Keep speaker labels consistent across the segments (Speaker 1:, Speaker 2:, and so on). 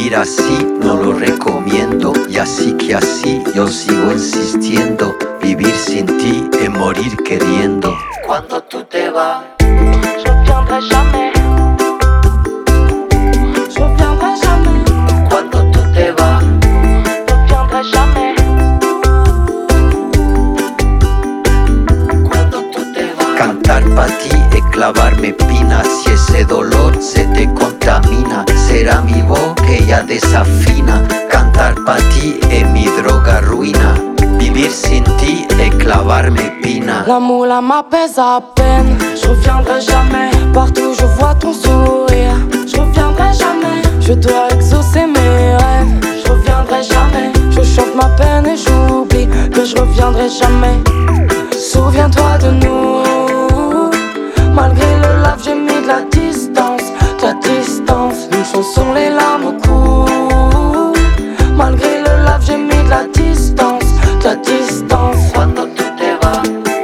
Speaker 1: Vivir así no lo recomiendo, y así que así yo sigo insistiendo. Vivir sin ti es morir queriendo. Cuando tú te vas,
Speaker 2: je reviendrai jamais. Je reviendrai jamais.
Speaker 1: cuando tú te vas,
Speaker 2: Je reviendrai jamais.
Speaker 1: cuando tú te vas. Cantar pa' ti es clavarme espinas. Si ese dolor se te contamina, será mi voz que ya desafina. Cantar pa' ti es mi droga ruina. Vivir sin ti es clavarme espina.
Speaker 2: L'amour là m'apaise à peine. Je reviendrai jamais. Partout je vois ton sourire. Je reviendrai jamais. Je dois exaucer mes rêves. Je reviendrai jamais. Je chante ma peine et j'oublie que je reviendrai jamais. Souviens-toi de nous. Malgré le lave j'ai mis de la distance. De la distance. Une chanson les larmes coulent. Malgré le lave j'ai mis de la distance. De la distance.
Speaker 1: Cuando tú te vas,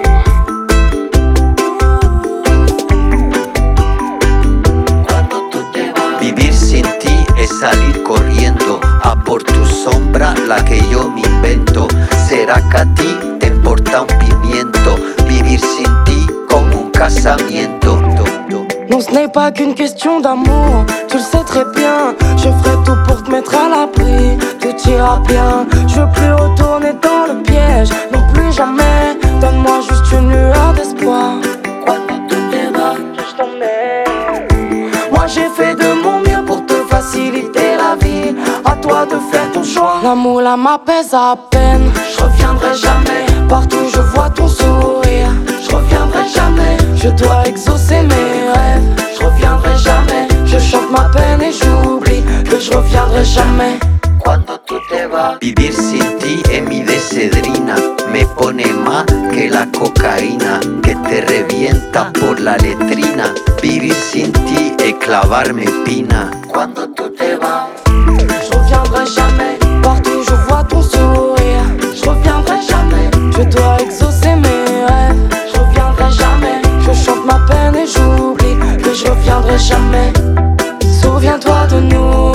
Speaker 1: cuando tú te vas. Vivir sin ti es salir corriendo a por tu sombra, la que yo me invento. ¿Será que a ti te importa un pimiento? Vivir sin ti como un casamiento.
Speaker 2: Non, ce n'est pas qu'une question d'amour, tu le sais très bien. Je ferai tout pour te mettre à l'abri, tout ira bien. Je veux plus retourner dans le piège, non plus jamais. Donne-moi juste une lueur d'espoir.
Speaker 1: Cuando tú te vas,
Speaker 2: Je t'emmène. Moi j'ai fait de mon mieux pour te faciliter la vie. À toi de faire ton choix. L'amour là m'apaise à peine. Je reviendrai jamais. Partout je vois ton sourire. Je reviendrai jamais. Je dois exaucer mes rêves. Je reviendrai jamais. Je chante ma peine et j'oublie que je reviendrai jamais.
Speaker 1: cuando tú te vas. Vivir sin ti es mi desedrina. Me pone más que la cocaína que te revienta por la letrina. Vivir sin ti es clavarme espina. Cuando tú te vas,
Speaker 2: Je reviendrai jamais. Partout je vois ton sourire. Je reviendrai jamais. Je dois exaucer mes rêves. Je reviendrai jamais. Je chante ma peine et j'oublie que je reviendrai jamais. Souviens-toi de nous.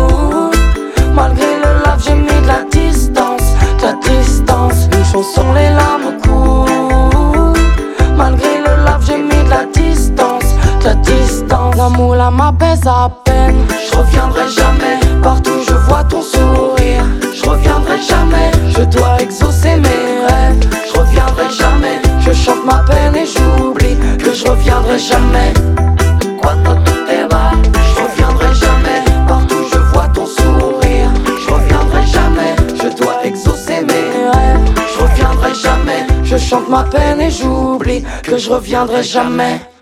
Speaker 2: Malgré le lave j'ai mis de la distance. De la distance. Une chanson les larmes coulent. Malgré le lave j'ai mis de la distance. De la distance. L'amour là m'apaise à peine. Je reviendrai jamais. Partout je vois ton sourire. Je reviendrai jamais. Je dois exaucer mes rêves. Je reviendrai jamais. Je chante ma peine et j'oublie que je reviendrai jamais.
Speaker 1: cuando tú te vas,
Speaker 2: Je reviendrai jamais. Partout je vois ton sourire. Je reviendrai jamais. Je dois exaucer mes rêves. Je reviendrai jamais. Je chante ma peine et j'oublie que je reviendrai jamais.